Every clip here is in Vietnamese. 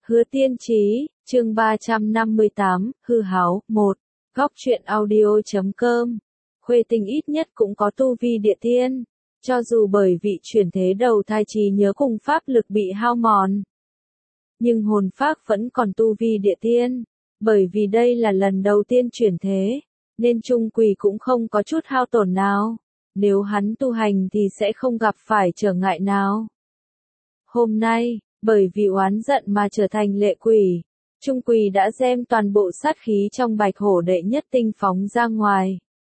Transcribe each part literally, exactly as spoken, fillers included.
Hứa Tiên Chí, chương ba trăm năm mươi tám, hư háo, một. Góc truyện audio chấm com. Khuê Tinh ít nhất cũng có tu vi địa tiên, cho dù bởi vị chuyển thế đầu thai trí nhớ cùng pháp lực bị hao mòn. Nhưng hồn phách vẫn còn tu vi địa tiên, bởi vì đây là lần đầu tiên chuyển thế, nên chung quỷ cũng không có chút hao tổn nào. Nếu hắn tu hành thì sẽ không gặp phải trở ngại nào. Hôm nay, bởi vì oán giận mà trở thành lệ quỷ, Trung Quỳ đã đem toàn bộ sát khí trong bạch hổ đệ nhất tinh phóng ra ngoài.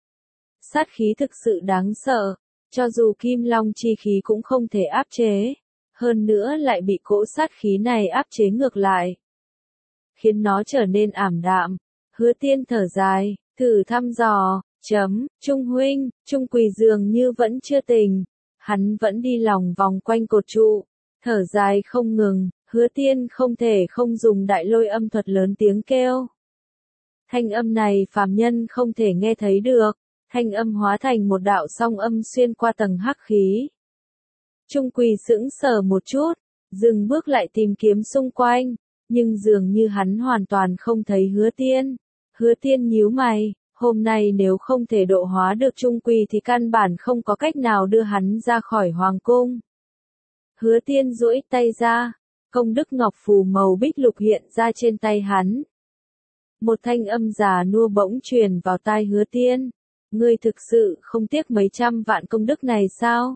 Sát khí thực sự đáng sợ, cho dù kim long chi khí cũng không thể áp chế, hơn nữa lại bị cỗ sát khí này áp chế ngược lại, khiến nó trở nên ảm đạm. Hứa Tiên thở dài, thử thăm dò, chấm, Trung huynh, Trung Quỳ dường như vẫn chưa tỉnh, hắn vẫn đi lòng vòng quanh cột trụ, thở dài không ngừng. Hứa Tiên không thể không dùng đại lôi âm thuật lớn tiếng kêu. Thanh âm này phàm nhân không thể nghe thấy được, thanh âm hóa thành một đạo song âm xuyên qua tầng hắc khí. Trung Quỳ sững sờ một chút, dừng bước lại tìm kiếm xung quanh, nhưng dường như hắn hoàn toàn không thấy Hứa Tiên. Hứa Tiên nhíu mày, hôm nay nếu không thể độ hóa được Trung Quỳ thì căn bản không có cách nào đưa hắn ra khỏi hoàng cung. Hứa Tiên duỗi tay ra, công đức ngọc phù màu bích lục hiện ra trên tay hắn. Một thanh âm già nua bỗng truyền vào tai Hứa Tiên. Ngươi thực sự không tiếc mấy trăm vạn công đức này sao?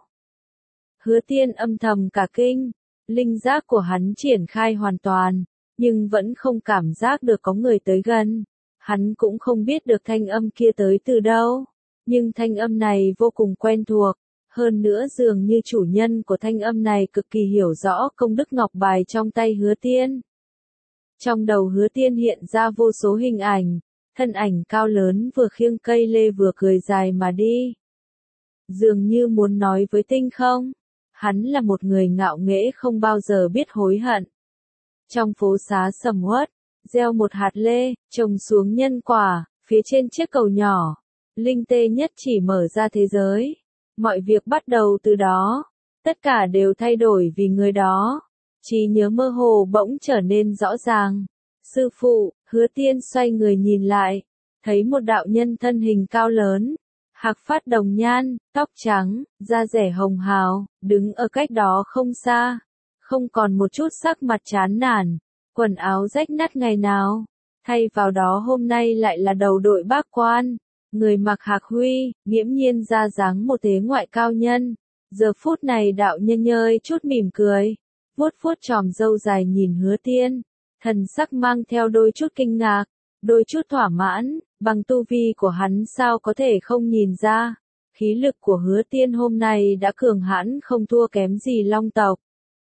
Hứa Tiên âm thầm cả kinh, linh giác của hắn triển khai hoàn toàn, nhưng vẫn không cảm giác được có người tới gần. Hắn cũng không biết được thanh âm kia tới từ đâu, nhưng thanh âm này vô cùng quen thuộc. Hơn nữa dường như chủ nhân của thanh âm này cực kỳ hiểu rõ công đức ngọc bài trong tay Hứa Tiên. Trong đầu Hứa Tiên hiện ra vô số hình ảnh, thân ảnh cao lớn vừa khiêng cây lê vừa cười dài mà đi. Dường như muốn nói với tinh không, hắn là một người ngạo nghễ không bao giờ biết hối hận. Trong phố xá sầm uất, gieo một hạt lê, trồng xuống nhân quả, phía trên chiếc cầu nhỏ, linh tê nhất chỉ mở ra thế giới. Mọi việc bắt đầu từ đó, tất cả đều thay đổi vì người đó. Trí nhớ mơ hồ bỗng trở nên rõ ràng. Sư phụ, Hứa Tiên xoay người nhìn lại, thấy một đạo nhân thân hình cao lớn, hạc phát đồng nhan, tóc trắng, da rẻ hồng hào, đứng ở cách đó không xa, không còn một chút sắc mặt chán nản, quần áo rách nát ngày nào, thay vào đó hôm nay lại là đầu đội bác quan. Người mặc hạc huy, nghiễm nhiên ra dáng một thế ngoại cao nhân. Giờ phút này đạo nhân nhơi chút mỉm cười, vuốt vuốt chòm râu dài nhìn Hứa Tiên, thần sắc mang theo đôi chút kinh ngạc, đôi chút thỏa mãn. Bằng tu vi của hắn sao có thể không nhìn ra, khí lực của Hứa Tiên hôm nay đã cường hãn không thua kém gì long tộc.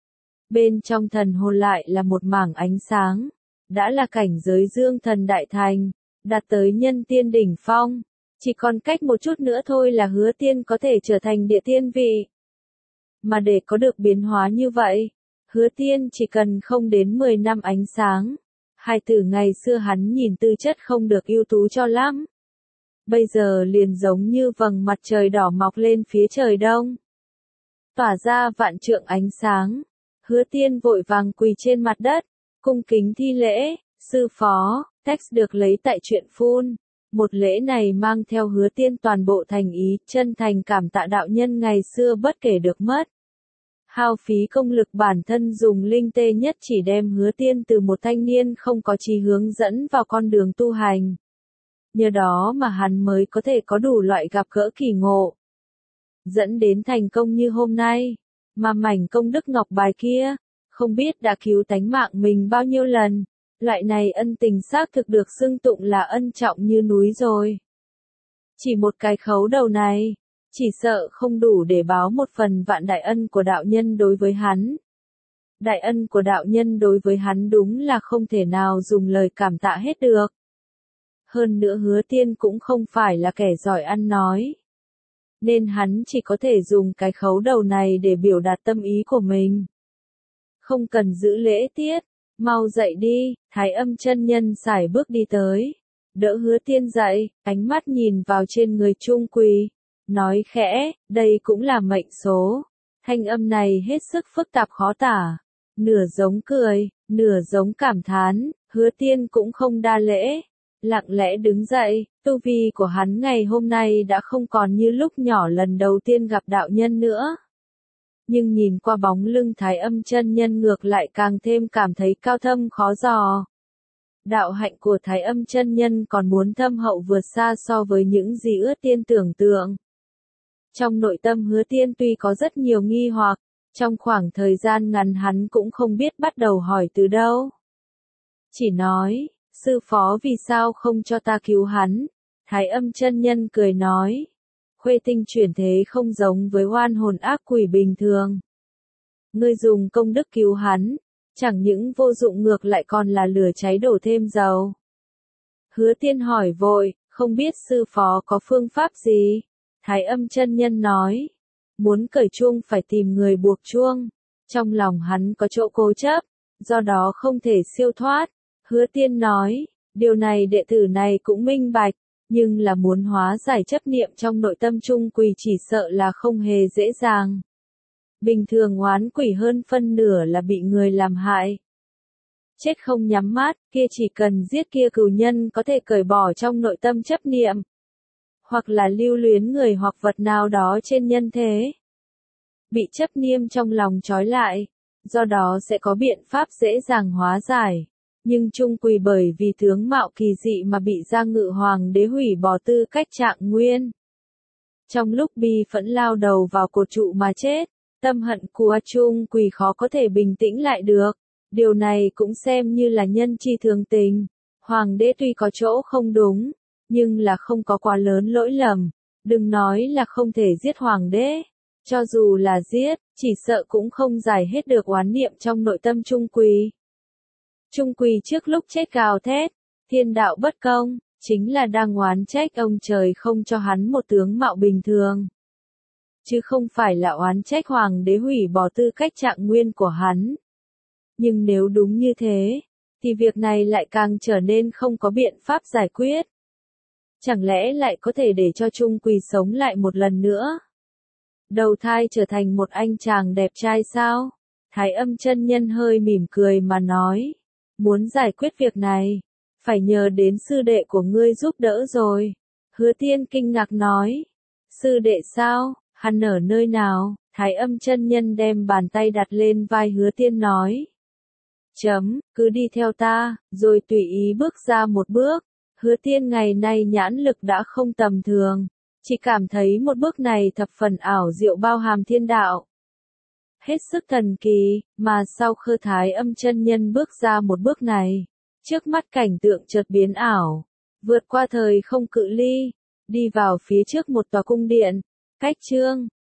Bên trong thần hồn lại là một mảng ánh sáng, đã là cảnh giới dương thần đại thành, đạt tới nhân tiên đỉnh phong. Chỉ còn cách một chút nữa thôi là Hứa Tiên có thể trở thành địa tiên vị. Mà để có được biến hóa như vậy, Hứa Tiên chỉ cần không đến mười năm ánh sáng. Hai tử ngày xưa hắn nhìn tư chất không được ưu tú cho lắm. Bây giờ liền giống như vầng mặt trời đỏ mọc lên phía trời đông, tỏa ra vạn trượng ánh sáng. Hứa Tiên vội vàng quỳ trên mặt đất, cung kính thi lễ, sư phó, text được lấy tại truyện phun. Một lễ này mang theo Hứa Tiên toàn bộ thành ý, chân thành cảm tạ đạo nhân ngày xưa bất kể được mất. Hao phí công lực bản thân dùng linh tê nhất chỉ đem Hứa Tiên từ một thanh niên không có chí hướng dẫn vào con đường tu hành. Nhờ đó mà hắn mới có thể có đủ loại gặp gỡ kỳ ngộ, dẫn đến thành công như hôm nay. Mà mảnh công đức ngọc bài kia, không biết đã cứu tánh mạng mình bao nhiêu lần. Loại này ân tình xác thực được xưng tụng là ân trọng như núi rồi. Chỉ một cái khấu đầu này, chỉ sợ không đủ để báo một phần vạn đại ân của đạo nhân đối với hắn. Đại ân của đạo nhân đối với hắn đúng là không thể nào dùng lời cảm tạ hết được. Hơn nữa Hứa Tiên cũng không phải là kẻ giỏi ăn nói, nên hắn chỉ có thể dùng cái khấu đầu này để biểu đạt tâm ý của mình. Không cần giữ lễ tiết. Mau dậy đi, Thái Âm chân nhân sải bước đi tới, đỡ Hứa Tiên dậy, ánh mắt nhìn vào trên người Trung Quỳ, nói khẽ, đây cũng là mệnh số. Thanh âm này hết sức phức tạp khó tả, Nửa giống cười, nửa giống cảm thán, Hứa Tiên cũng không đa lễ, lặng lẽ đứng dậy, tu vi của hắn ngày hôm nay đã không còn như lúc nhỏ lần đầu tiên gặp đạo nhân nữa. Nhưng nhìn qua bóng lưng Thái Âm chân nhân ngược lại càng thêm cảm thấy cao thâm khó dò. Đạo hạnh của Thái Âm chân nhân còn muốn thâm hậu vượt xa so với những gì Hứa Tiên tưởng tượng. Trong nội tâm Hứa Tiên tuy có rất nhiều nghi hoặc, trong khoảng thời gian ngắn hắn cũng không biết bắt đầu hỏi từ đâu. Chỉ nói, sư phó vì sao không cho ta cứu hắn? Thái Âm chân nhân cười nói, Khuê Tinh chuyển thế không giống với oan hồn ác quỷ bình thường. Ngươi dùng công đức cứu hắn, chẳng những vô dụng ngược lại còn là lửa cháy đổ thêm dầu. Hứa Tiên hỏi vội, không biết sư phó có phương pháp gì? Thái Âm chân nhân nói, muốn cởi chuông phải tìm người buộc chuông. Trong lòng hắn có chỗ cố chấp, do đó không thể siêu thoát. Hứa Tiên nói, điều này đệ tử này cũng minh bạch, nhưng là muốn hóa giải chấp niệm trong nội tâm trung quỷ chỉ sợ là không hề dễ dàng. Bình thường oán quỷ hơn phân nửa là bị người làm hại. Chết không nhắm mắt, kia chỉ cần giết kia cừu nhân có thể cởi bỏ trong nội tâm chấp niệm. Hoặc là lưu luyến người hoặc vật nào đó trên nhân thế. Bị chấp niệm trong lòng trói lại, do đó sẽ có biện pháp dễ dàng hóa giải. Nhưng trung quỷ bởi vì tướng mạo kỳ dị mà bị Gia Ngự Hoàng đế hủy bỏ tư cách trạng nguyên. Trong lúc bi phẫn lao đầu vào cột trụ mà chết, tâm hận của trung quỷ khó có thể bình tĩnh lại được. Điều này cũng xem như là nhân chi thường tình. Hoàng đế tuy có chỗ không đúng, nhưng là không có quá lớn lỗi lầm. Đừng nói là không thể giết hoàng đế. Cho dù là giết, chỉ sợ cũng không giải hết được oán niệm trong nội tâm trung quỷ. Trung quỷ trước lúc chết gào thét, thiên đạo bất công, chính là đang oán trách ông trời không cho hắn một tướng mạo bình thường. Chứ không phải là oán trách hoàng đế hủy bỏ tư cách trạng nguyên của hắn. Nhưng nếu đúng như thế, thì việc này lại càng trở nên không có biện pháp giải quyết. Chẳng lẽ lại có thể để cho trung quỷ sống lại một lần nữa? Đầu thai trở thành một anh chàng đẹp trai sao? Thái Âm chân nhân hơi mỉm cười mà nói. Muốn giải quyết việc này, phải nhờ đến sư đệ của ngươi giúp đỡ rồi. Hứa Tiên kinh ngạc nói. Sư đệ sao? Hắn ở nơi nào? Thái Âm chân nhân đem bàn tay đặt lên vai Hứa Tiên nói. Chấm, cứ đi theo ta, rồi tùy ý bước ra một bước. Hứa Tiên ngày nay nhãn lực đã không tầm thường. Chỉ cảm thấy một bước này thập phần ảo diệu bao hàm thiên đạo. Hết sức thần kỳ, mà sau khi Thái Âm chân nhân bước ra một bước này, trước mắt cảnh tượng chợt biến ảo, vượt qua thời không cự ly, đi vào phía trước một tòa cung điện, cách trương,